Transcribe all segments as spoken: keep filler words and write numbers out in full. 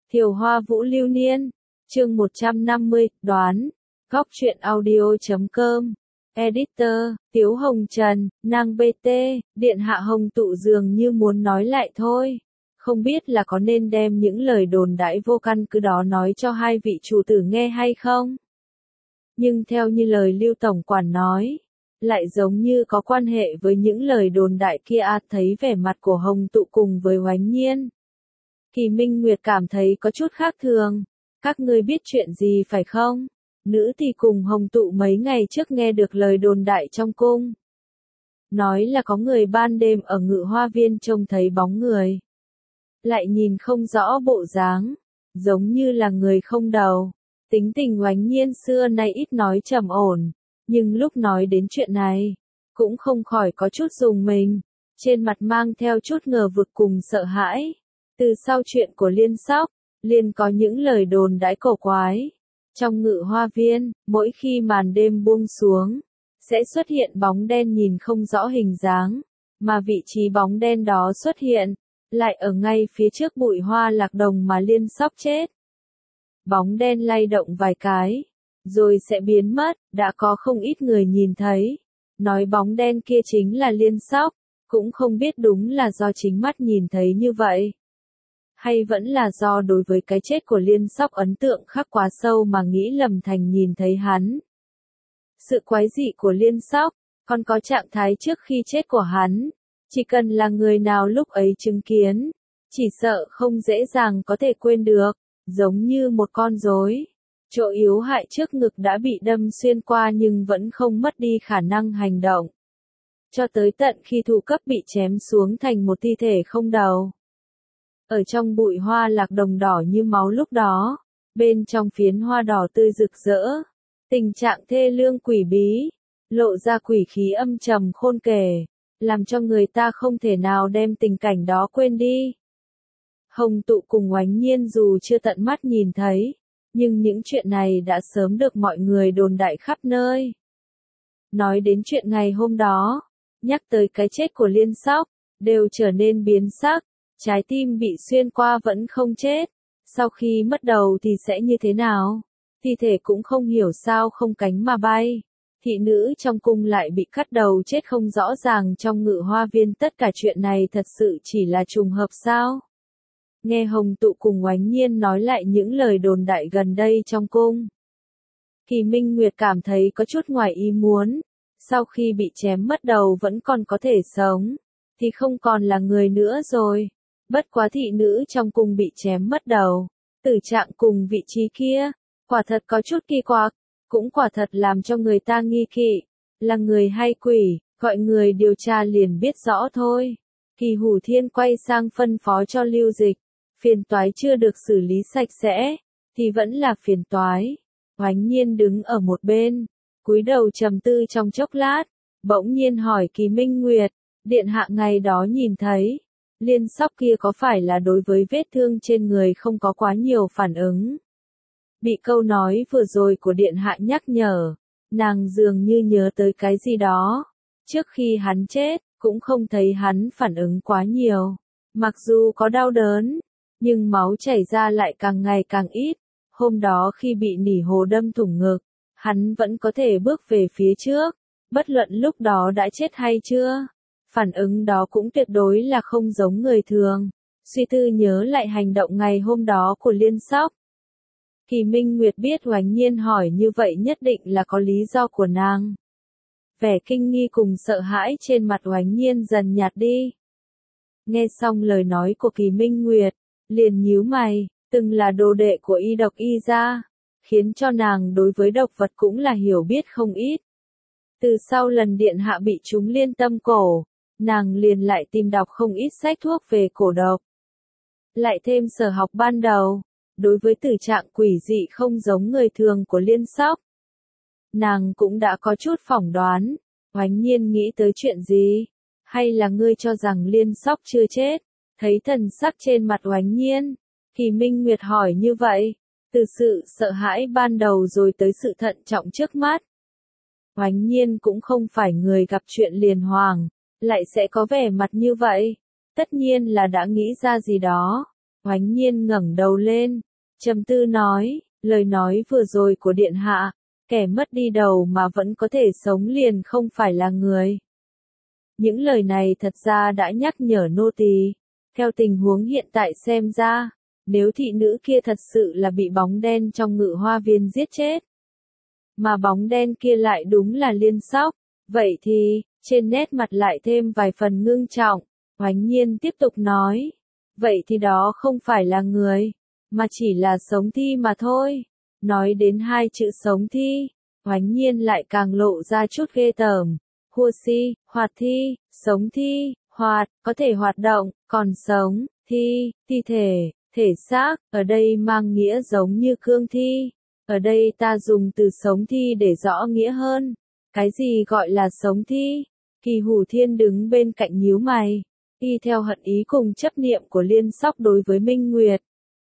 Thiều Hoa Vũ Lưu Niên, chương một trăm năm mươi, đoán, góc truyện audio chấm com, editor, Tiếu Hồng Trần, nàng bê tê, điện hạ Hồng Tụ dường như muốn nói lại thôi. Không biết là có nên đem những lời đồn đãi vô căn cứ đó nói cho hai vị chủ tử nghe hay không? Nhưng theo như lời Lưu Tổng Quản nói, lại giống như có quan hệ với những lời đồn đại kia. À, thấy vẻ mặt của Hồng Tụ cùng với Oánh Nhiên, Kỳ Minh Nguyệt cảm thấy có chút khác thường. Các ngươi biết chuyện gì phải không? Nữ thì cùng Hồng Tụ mấy ngày trước nghe được lời đồn đại trong cung. Nói là có người ban đêm ở Ngự Hoa Viên trông thấy bóng người. Lại nhìn không rõ bộ dáng, giống như là người không đầu. Tính tình Oánh Nhiên xưa nay ít nói trầm ổn, nhưng lúc nói đến chuyện này, cũng không khỏi có chút rùng mình, trên mặt mang theo chút ngờ vực cùng sợ hãi. Từ sau chuyện của Liên Sóc, Liên có những lời đồn đãi cổ quái. Trong Ngự Hoa Viên, mỗi khi màn đêm buông xuống, sẽ xuất hiện bóng đen nhìn không rõ hình dáng, mà vị trí bóng đen đó xuất hiện, lại ở ngay phía trước bụi hoa lạc đồng mà Liên Sóc chết. Bóng đen lay động vài cái, rồi sẽ biến mất. Đã có không ít người nhìn thấy, nói bóng đen kia chính là Liên Sóc, cũng không biết đúng là do chính mắt nhìn thấy như vậy, hay vẫn là do đối với cái chết của Liên Sóc ấn tượng khắc quá sâu mà nghĩ lầm thành nhìn thấy hắn. Sự quái dị của Liên Sóc, còn có trạng thái trước khi chết của hắn, chỉ cần là người nào lúc ấy chứng kiến, chỉ sợ không dễ dàng có thể quên được, giống như một con rối. Chỗ yếu hại trước ngực đã bị đâm xuyên qua nhưng vẫn không mất đi khả năng hành động. Cho tới tận khi thủ cấp bị chém xuống thành một thi thể không đầu. Ở trong bụi hoa lạc đồng đỏ như máu lúc đó, bên trong phiến hoa đỏ tươi rực rỡ, tình trạng thê lương quỷ bí, lộ ra quỷ khí âm trầm khôn kể, làm cho người ta không thể nào đem tình cảnh đó quên đi. Hồng Tụ cùng Oánh Nhiên dù chưa tận mắt nhìn thấy, nhưng những chuyện này đã sớm được mọi người đồn đại khắp nơi. Nói đến chuyện ngày hôm đó, nhắc tới cái chết của Liên Sóc, đều trở nên biến sắc, trái tim bị xuyên qua vẫn không chết, sau khi mất đầu thì sẽ như thế nào? Thi thể cũng không hiểu sao không cánh mà bay. Thị nữ trong cung lại bị cắt đầu chết không rõ ràng trong Ngự Hoa Viên. Tất cả chuyện này thật sự chỉ là trùng hợp sao? Nghe Hồng Tụ cùng Oánh Nhiên nói lại những lời đồn đại gần đây trong cung, Kỳ Minh Nguyệt cảm thấy có chút ngoài ý muốn. Sau khi bị chém mất đầu vẫn còn có thể sống, thì không còn là người nữa rồi. Bất quá thị nữ trong cung bị chém mất đầu, tử trạng cùng vị trí kia, quả thật có chút kỳ quặc, cũng quả thật làm cho người ta nghi kỵ, là người hay quỷ, gọi người điều tra liền biết rõ thôi. Kỳ Hủ Thiên quay sang phân phó cho Lưu Dịch, phiền toái chưa được xử lý sạch sẽ, thì vẫn là phiền toái. Oánh Nhiên đứng ở một bên, cúi đầu trầm tư trong chốc lát, bỗng nhiên hỏi Kỳ Minh Nguyệt, điện hạ ngày đó nhìn thấy, Liên Sóc kia có phải là đối với vết thương trên người không có quá nhiều phản ứng? Bị câu nói vừa rồi của điện hạ nhắc nhở, nàng dường như nhớ tới cái gì đó. Trước khi hắn chết, cũng không thấy hắn phản ứng quá nhiều. Mặc dù có đau đớn, nhưng máu chảy ra lại càng ngày càng ít. Hôm đó khi bị nỉ hồ đâm thủng ngực, hắn vẫn có thể bước về phía trước, bất luận lúc đó đã chết hay chưa. Phản ứng đó cũng tuyệt đối là không giống người thường. Suy tư nhớ lại hành động ngày hôm đó của Liên Sóc, Kỳ Minh Nguyệt biết Oánh Nhiên hỏi như vậy nhất định là có lý do của nàng. Vẻ kinh nghi cùng sợ hãi trên mặt Oánh Nhiên dần nhạt đi. Nghe xong lời nói của Kỳ Minh Nguyệt, liền nhíu mày, từng là đồ đệ của y độc y gia, khiến cho nàng đối với độc vật cũng là hiểu biết không ít. Từ sau lần điện hạ bị trúng liên tâm cổ, nàng liền lại tìm đọc không ít sách thuốc về cổ độc. Lại thêm sở học ban đầu, đối với tử trạng quỷ dị không giống người thường của Liên Sóc, nàng cũng đã có chút phỏng đoán. Oánh Nhiên nghĩ tới chuyện gì? Hay là ngươi cho rằng Liên Sóc chưa chết? Thấy thần sắc trên mặt Oánh Nhiên, Kỳ Minh Nguyệt hỏi như vậy, từ sự sợ hãi ban đầu rồi tới sự thận trọng trước mắt. Oánh Nhiên cũng không phải người gặp chuyện liền hoàng, lại sẽ có vẻ mặt như vậy. Tất nhiên là đã nghĩ ra gì đó. Oánh Nhiên ngẩng đầu lên, trầm tư nói, lời nói vừa rồi của điện hạ, kẻ mất đi đầu mà vẫn có thể sống liền không phải là người. Những lời này thật ra đã nhắc nhở nô tỳ, theo tình huống hiện tại xem ra, nếu thị nữ kia thật sự là bị bóng đen trong Ngự Hoa Viên giết chết, mà bóng đen kia lại đúng là Liên Sóc, vậy thì, trên nét mặt lại thêm vài phần ngưng trọng, Oánh Nhiên tiếp tục nói, vậy thì đó không phải là người, mà chỉ là sống thi mà thôi. Nói đến hai chữ sống thi, Oánh Nhiên lại càng lộ ra chút ghê tởm. Hua si, hoạt thi, sống thi, hoạt, có thể hoạt động, còn sống, thi, thi thể, thể xác, ở đây mang nghĩa giống như cương thi. Ở đây ta dùng từ sống thi để rõ nghĩa hơn. Cái gì gọi là sống thi? Kỳ Hủ Thiên đứng bên cạnh nhíu mày, y theo hận ý cùng chấp niệm của Liên Sóc đối với Minh Nguyệt.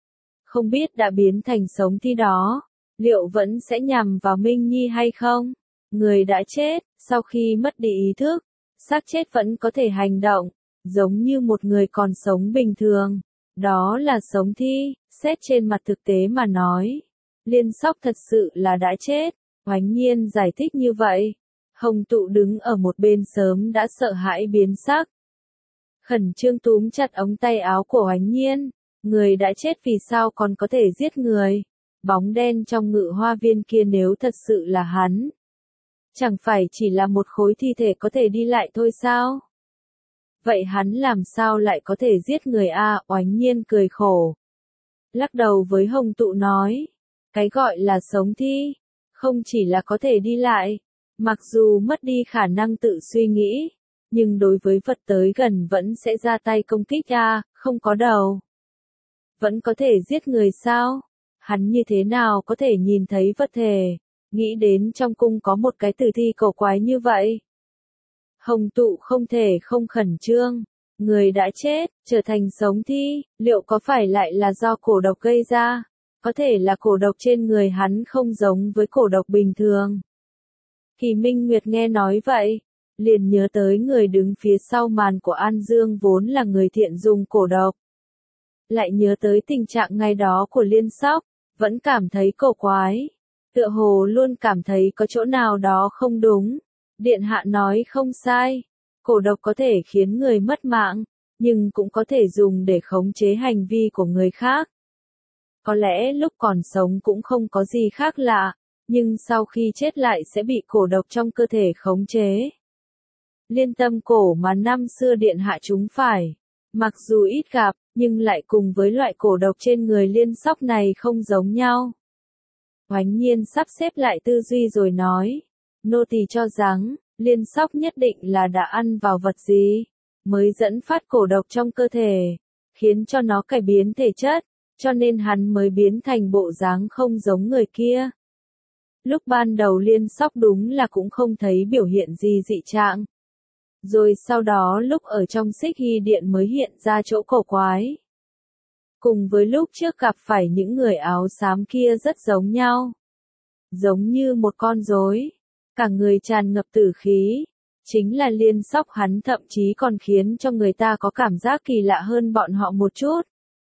Không biết đã biến thành sống thi đó, liệu vẫn sẽ nhằm vào Minh Nhi hay không? Người đã chết, sau khi mất đi ý thức, xác chết vẫn có thể hành động, giống như một người còn sống bình thường. Đó là sống thi, xét trên mặt thực tế mà nói. Liên Sóc thật sự là đã chết, Oánh Nhiên giải thích như vậy. Hồng Tụ đứng ở một bên sớm đã sợ hãi biến sắc. Khẩn trương túm chặt ống tay áo của Oánh Nhiên, người đã chết vì sao còn có thể giết người? Bóng đen trong Ngự Hoa Viên kia nếu thật sự là hắn, chẳng phải chỉ là một khối thi thể có thể đi lại thôi sao? Vậy hắn làm sao lại có thể giết người a? Oánh Nhiên cười khổ, lắc đầu với Hồng Tụ nói, cái gọi là sống thi, không chỉ là có thể đi lại, mặc dù mất đi khả năng tự suy nghĩ, nhưng đối với vật tới gần vẫn sẽ ra tay công kích a, không có đầu. Vẫn có thể giết người sao? Hắn như thế nào có thể nhìn thấy vật thể? Nghĩ đến trong cung có một cái tử thi cổ quái như vậy. Hồng Tụ không thể không khẩn trương. Người đã chết, trở thành sống thi, liệu có phải lại là do cổ độc gây ra? Có thể là cổ độc trên người hắn không giống với cổ độc bình thường. Kỳ Minh Nguyệt nghe nói vậy, liền nhớ tới người đứng phía sau màn của An Dương vốn là người thiện dùng cổ độc. Lại nhớ tới tình trạng ngày đó của Liên Sóc, vẫn cảm thấy cổ quái. Tựa hồ luôn cảm thấy có chỗ nào đó không đúng. Điện hạ nói không sai. Cổ độc có thể khiến người mất mạng, nhưng cũng có thể dùng để khống chế hành vi của người khác. Có lẽ lúc còn sống cũng không có gì khác lạ, nhưng sau khi chết lại sẽ bị cổ độc trong cơ thể khống chế. Liên tâm cổ mà năm xưa điện hạ chúng phải, mặc dù ít gặp, nhưng lại cùng với loại cổ độc trên người Liên Sóc này không giống nhau. Oánh Nhiên sắp xếp lại tư duy rồi nói, nô tỳ cho rằng, Liên Sóc nhất định là đã ăn vào vật gì, mới dẫn phát cổ độc trong cơ thể, khiến cho nó cải biến thể chất, cho nên hắn mới biến thành bộ dáng không giống người kia. Lúc ban đầu Liên Sóc đúng là cũng không thấy biểu hiện gì dị trạng. Rồi sau đó lúc ở trong Xích Hy Điện mới hiện ra chỗ cổ quái. Cùng với lúc trước gặp phải những người áo xám kia rất giống nhau. Giống như một con rối, cả người tràn ngập tử khí. Chính là Liên Sóc, hắn thậm chí còn khiến cho người ta có cảm giác kỳ lạ hơn bọn họ một chút.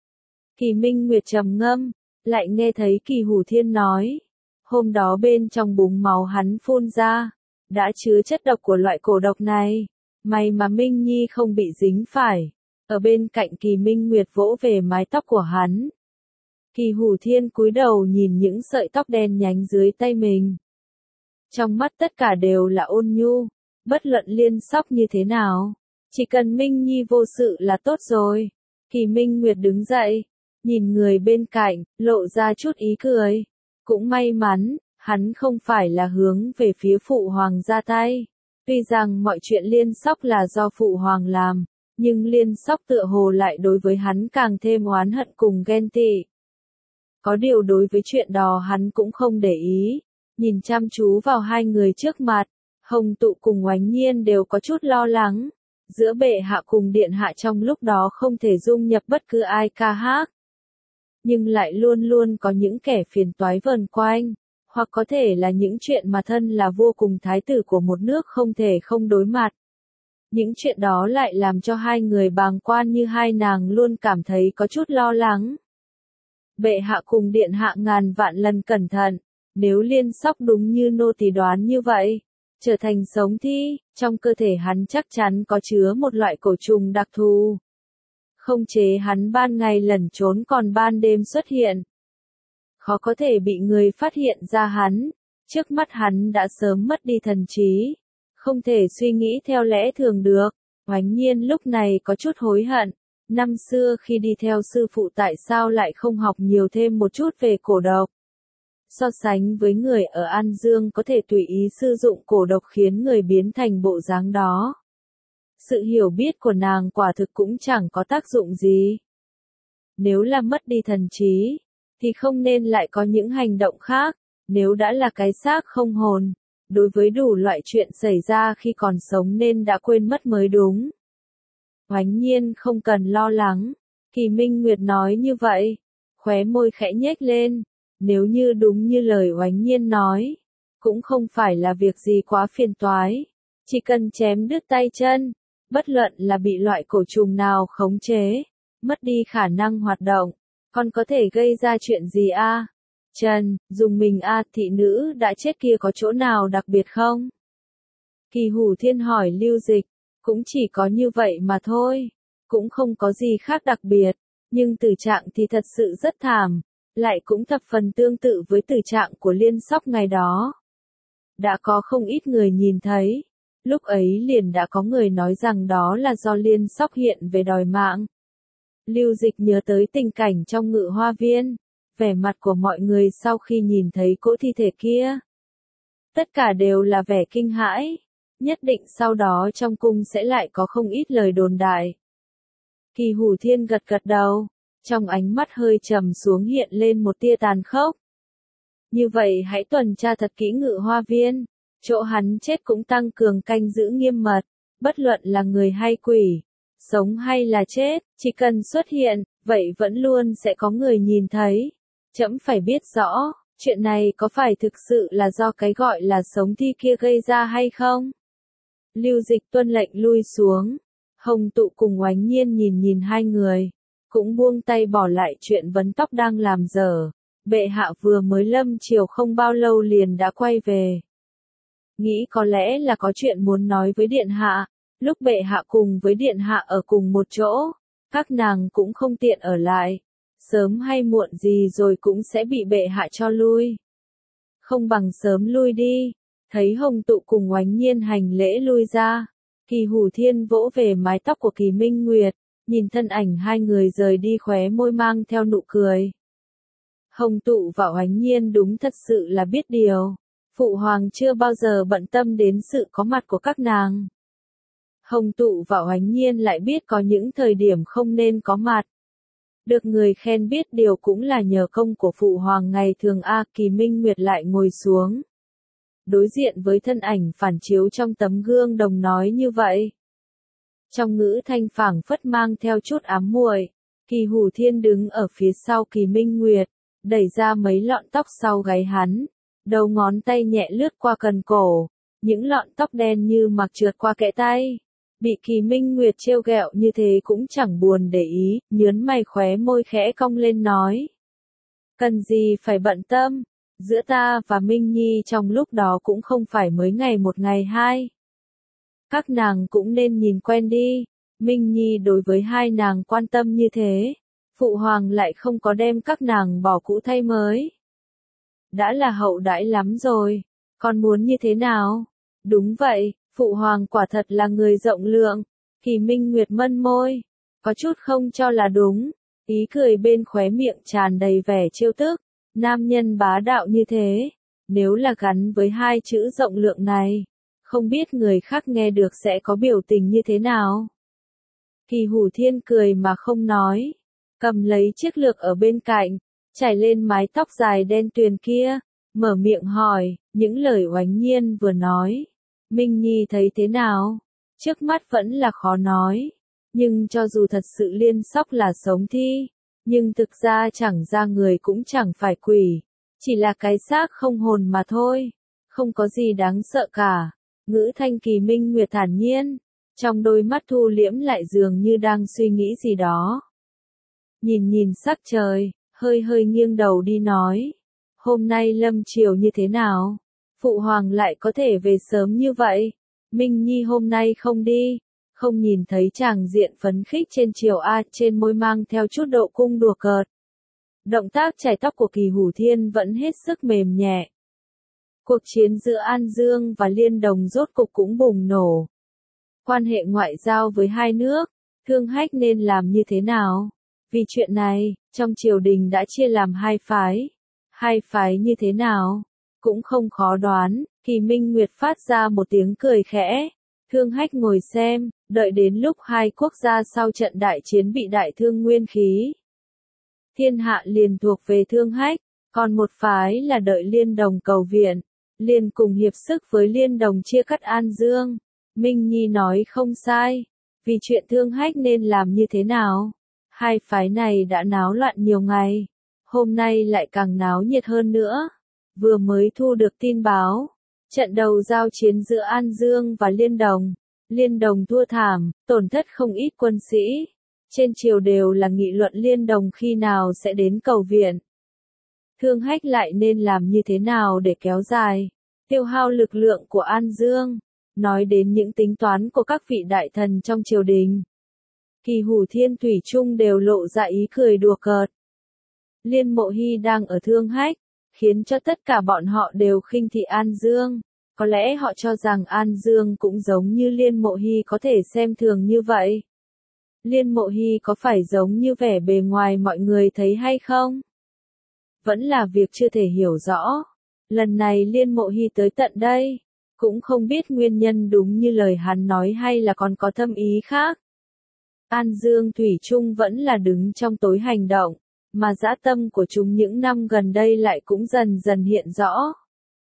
Kỳ Minh Nguyệt trầm ngâm, lại nghe thấy Kỳ Hủ Thiên nói, hôm đó bên trong búng máu hắn phun ra, đã chứa chất độc của loại cổ độc này, may mà Minh Nhi không bị dính phải. Ở bên cạnh Kỳ Minh Nguyệt vỗ về mái tóc của hắn. Kỳ Hủ Thiên cúi đầu nhìn những sợi tóc đen nhánh dưới tay mình. Trong mắt tất cả đều là ôn nhu, bất luận Liên Sóc như thế nào, chỉ cần Minh Nhi vô sự là tốt rồi. Kỳ Minh Nguyệt đứng dậy, nhìn người bên cạnh, lộ ra chút ý cười. Cũng may mắn, hắn không phải là hướng về phía Phụ Hoàng ra tay. Tuy rằng mọi chuyện Liên Sóc là do Phụ Hoàng làm, nhưng Liên Sóc tựa hồ lại đối với hắn càng thêm oán hận cùng ghen tị. Có điều đối với chuyện đó hắn cũng không để ý, nhìn chăm chú vào hai người trước mặt, Hồng Tụ cùng Oánh Nhiên đều có chút lo lắng. Giữa bệ hạ cùng điện hạ trong lúc đó không thể dung nhập bất cứ ai ca hát. Nhưng lại luôn luôn có những kẻ phiền toái vờn quanh, hoặc có thể là những chuyện mà thân là vua cùng thái tử của một nước không thể không đối mặt. Những chuyện đó lại làm cho hai người bàng quan như hai nàng luôn cảm thấy có chút lo lắng. Bệ hạ cùng điện hạ ngàn vạn lần cẩn thận, nếu Liên Sóc đúng như nô tỳ đoán như vậy, trở thành sống thi, trong cơ thể hắn chắc chắn có chứa một loại cổ trùng đặc thù. Không chế hắn ban ngày lẩn trốn còn ban đêm xuất hiện. Khó có thể bị người phát hiện ra hắn, trước mắt hắn đã sớm mất đi thần trí, không thể suy nghĩ theo lẽ thường được. Oánh Nhiên lúc này có chút hối hận, năm xưa khi đi theo sư phụ tại sao lại không học nhiều thêm một chút về cổ độc. So sánh với người ở An Dương có thể tùy ý sử dụng cổ độc khiến người biến thành bộ dáng đó. Sự hiểu biết của nàng quả thực cũng chẳng có tác dụng gì. Nếu là mất đi thần trí, thì không nên lại có những hành động khác, nếu đã là cái xác không hồn, đối với đủ loại chuyện xảy ra khi còn sống nên đã quên mất mới đúng. Oánh Nhiên không cần lo lắng, Kỳ Minh Nguyệt nói như vậy, khóe môi khẽ nhếch lên, nếu như đúng như lời Oánh Nhiên nói, cũng không phải là việc gì quá phiền toái, chỉ cần chém đứt tay chân, bất luận là bị loại cổ trùng nào khống chế, mất đi khả năng hoạt động, còn có thể gây ra chuyện gì a? À? Trần, dùng mình a à, thị nữ đã chết kia có chỗ nào đặc biệt không? Kỳ Hủ Thiên hỏi Lưu Dịch, cũng chỉ có như vậy mà thôi, cũng không có gì khác đặc biệt, nhưng tử trạng thì thật sự rất thảm, lại cũng thập phần tương tự với tử trạng của Liên Sóc ngày đó. Đã có không ít người nhìn thấy, lúc ấy liền đã có người nói rằng đó là do Liên Sóc hiện về đòi mạng. Lưu Dịch nhớ tới tình cảnh trong Ngự Hoa Viên, vẻ mặt của mọi người sau khi nhìn thấy cỗ thi thể kia. Tất cả đều là vẻ kinh hãi, nhất định sau đó trong cung sẽ lại có không ít lời đồn đại. Kỳ Hủ Thiên gật gật đầu, trong ánh mắt hơi trầm xuống hiện lên một tia tàn khốc. Như vậy hãy tuần tra thật kỹ Ngự Hoa Viên, chỗ hắn chết cũng tăng cường canh giữ nghiêm mật, bất luận là người hay quỷ, sống hay là chết, chỉ cần xuất hiện, vậy vẫn luôn sẽ có người nhìn thấy. Trẫm phải biết rõ, chuyện này có phải thực sự là do cái gọi là sống thi kia gây ra hay không? Lưu Dịch tuân lệnh lui xuống, Hồng Tụ cùng Oánh Nhiên nhìn nhìn hai người, cũng buông tay bỏ lại chuyện vấn tóc đang làm dở. Bệ hạ vừa mới lâm triều không bao lâu liền đã quay về. Nghĩ có lẽ là có chuyện muốn nói với điện hạ, lúc bệ hạ cùng với điện hạ ở cùng một chỗ, các nàng cũng không tiện ở lại, sớm hay muộn gì rồi cũng sẽ bị bệ hạ cho lui. Không bằng sớm lui đi, thấy Hồng Tụ cùng Oánh Nhiên hành lễ lui ra, Kỳ Hủ Thiên vỗ về mái tóc của Kỳ Minh Nguyệt, nhìn thân ảnh hai người rời đi khóe môi mang theo nụ cười. Hồng Tụ và Oánh Nhiên đúng thật sự là biết điều, Phụ Hoàng chưa bao giờ bận tâm đến sự có mặt của các nàng. Hồng Tụ và Oánh Nhiên lại biết có những thời điểm không nên có mặt. Được người khen biết điều cũng là nhờ công của Phụ Hoàng ngày thường a. Kỳ Minh Nguyệt lại ngồi xuống, đối diện với thân ảnh phản chiếu trong tấm gương đồng nói như vậy. Trong ngữ thanh phảng phất mang theo chút ám muội, Kỳ Hủ Thiên đứng ở phía sau Kỳ Minh Nguyệt, đẩy ra mấy lọn tóc sau gáy hắn, đầu ngón tay nhẹ lướt qua cần cổ, những lọn tóc đen như mặc trượt qua kẽ tay. Bị Kỳ Minh Nguyệt trêu ghẹo như thế cũng chẳng buồn để ý, nhớn mày khóe môi khẽ cong lên nói. Cần gì phải bận tâm, giữa ta và Minh Nhi trong lúc đó cũng không phải mới ngày một ngày hai. Các nàng cũng nên nhìn quen đi, Minh Nhi đối với hai nàng quan tâm như thế, Phụ Hoàng lại không có đem các nàng bỏ cũ thay mới. Đã là hậu đãi lắm rồi, còn muốn như thế nào? Đúng vậy, Phụ Hoàng quả thật là người rộng lượng. Kỳ Minh Nguyệt mân môi, có chút không cho là đúng, ý cười bên khóe miệng tràn đầy vẻ trêu tức. Nam nhân bá đạo như thế, nếu là gắn với hai chữ rộng lượng này, không biết người khác nghe được sẽ có biểu tình như thế nào. Kỳ Hủ Thiên cười mà không nói, cầm lấy chiếc lược ở bên cạnh, trải lên mái tóc dài đen tuyền kia, mở miệng hỏi, những lời Oánh Nhiên vừa nói, Minh Nhi thấy thế nào? Trước mắt vẫn là khó nói, nhưng cho dù thật sự Liên Sóc là sống thi, nhưng thực ra chẳng ra người cũng chẳng phải quỷ, chỉ là cái xác không hồn mà thôi, không có gì đáng sợ cả. Ngữ thanh Kỳ Minh Nguyệt thản nhiên, Trong đôi mắt thu liễm lại dường như đang suy nghĩ gì đó. Nhìn nhìn sắc trời, hơi hơi nghiêng đầu đi nói. Hôm nay lâm chiều như thế nào? Phụ hoàng lại có thể về sớm như vậy? Minh Nhi hôm nay không đi, không nhìn thấy chàng diện phấn khích trên chiều A, trên môi mang theo chút độ cung đùa cợt. Động tác chải tóc của Kỳ Hủ Thiên vẫn hết sức mềm nhẹ. Cuộc chiến giữa An Dương và Liên Đồng rốt cục cũng bùng nổ. Quan hệ ngoại giao với hai nước, Thương Hách nên làm như thế nào? Vì chuyện này, trong triều đình đã chia làm hai phái. Hai phái như thế nào? Cũng không khó đoán, Kỳ Minh Nguyệt phát ra một tiếng cười khẽ. Thương Hách ngồi xem, đợi đến lúc hai quốc gia sau trận đại chiến bị đại thương nguyên khí. Thiên hạ liền thuộc về Thương Hách, còn một phái là đợi Liên Đồng cầu viện, liền cùng hiệp sức với Liên Đồng chia cắt An Dương. Minh Nhi nói không sai, vì chuyện Thương Hách nên làm như thế nào? Hai phái này đã náo loạn nhiều ngày, hôm nay lại càng náo nhiệt hơn nữa. Vừa mới thu được tin báo, trận đầu giao chiến giữa An Dương và Liên Đồng, Liên Đồng thua thảm, tổn thất không ít quân sĩ. Trên triều đều là nghị luận Liên Đồng khi nào sẽ đến cầu viện. Thương Hách lại nên làm như thế nào để kéo dài, tiêu hao lực lượng của An Dương, nói đến những tính toán của các vị đại thần trong triều đình. Kỳ Hủ Thiên thủy chung đều lộ ra ý cười đùa cợt. Liên Mộ Hy đang ở Thương Hách, khiến cho tất cả bọn họ đều khinh thị An Dương. Có lẽ họ cho rằng An Dương cũng giống như Liên Mộ Hy có thể xem thường như vậy. Liên Mộ Hy có phải giống như vẻ bề ngoài mọi người thấy hay không? Vẫn là việc chưa thể hiểu rõ. Lần này Liên Mộ Hy tới tận đây, cũng không biết nguyên nhân đúng như lời hắn nói hay là còn có thâm ý khác. An Dương thủy chung vẫn là đứng trong tối hành động, mà dã tâm của chúng những năm gần đây lại cũng dần dần hiện rõ.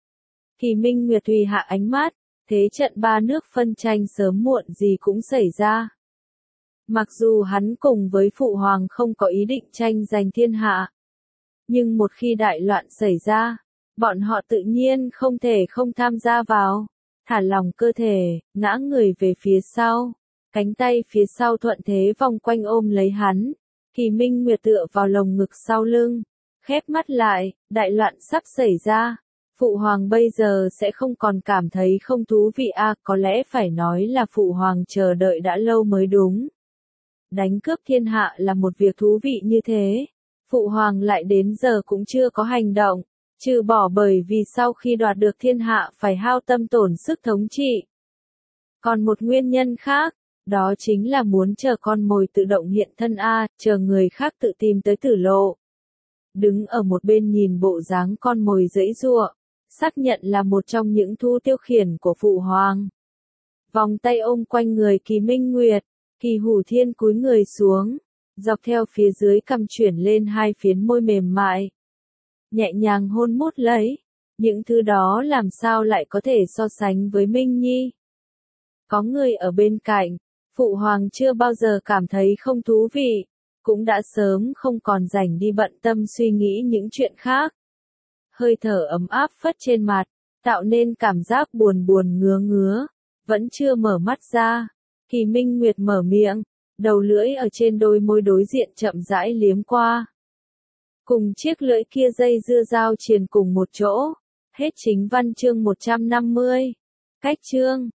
Kỳ Minh Nguyệt tùy hạ ánh mắt, thế trận ba nước phân tranh sớm muộn gì cũng xảy ra. Mặc dù hắn cùng với Phụ Hoàng không có ý định tranh giành thiên hạ, nhưng một khi đại loạn xảy ra, bọn họ tự nhiên không thể không tham gia vào. Thả lỏng cơ thể, ngã người về phía sau, cánh tay phía sau thuận thế vòng quanh ôm lấy hắn. Kỳ Minh Nguyệt tựa vào lồng ngực sau lưng, khép mắt lại, đại loạn sắp xảy ra. Phụ Hoàng bây giờ sẽ không còn cảm thấy không thú vị à, có lẽ phải nói là Phụ Hoàng chờ đợi đã lâu mới đúng. Đánh cướp thiên hạ là một việc thú vị như thế, Phụ Hoàng lại đến giờ cũng chưa có hành động, trừ bỏ bởi vì sau khi đoạt được thiên hạ phải hao tâm tổn sức thống trị. Còn một nguyên nhân khác, đó chính là muốn chờ con mồi tự động hiện thân a, chờ người khác tự tìm tới tử lộ. Đứng ở một bên nhìn bộ dáng con mồi giãy giụa, xác nhận là một trong những thu tiêu khiển của Phụ Hoàng. Vòng tay ôm quanh người Kỳ Minh Nguyệt, Kỳ Hủ Thiên cúi người xuống, dọc theo phía dưới cằm chuyển lên hai phiến môi mềm mại. Nhẹ nhàng hôn mút lấy, những thứ đó làm sao lại có thể so sánh với Minh Nhi. Có người ở bên cạnh, Phụ Hoàng chưa bao giờ cảm thấy không thú vị, cũng đã sớm không còn rảnh đi bận tâm suy nghĩ những chuyện khác. Hơi thở ấm áp phất trên mặt, tạo nên cảm giác buồn buồn ngứa ngứa, vẫn chưa mở mắt ra. Kỳ Minh Nguyệt mở miệng, đầu lưỡi ở trên đôi môi đối diện chậm rãi liếm qua. Cùng chiếc lưỡi kia dây dưa giao triền cùng một chỗ. Hết chính văn chương một trăm năm mươi. Cách chương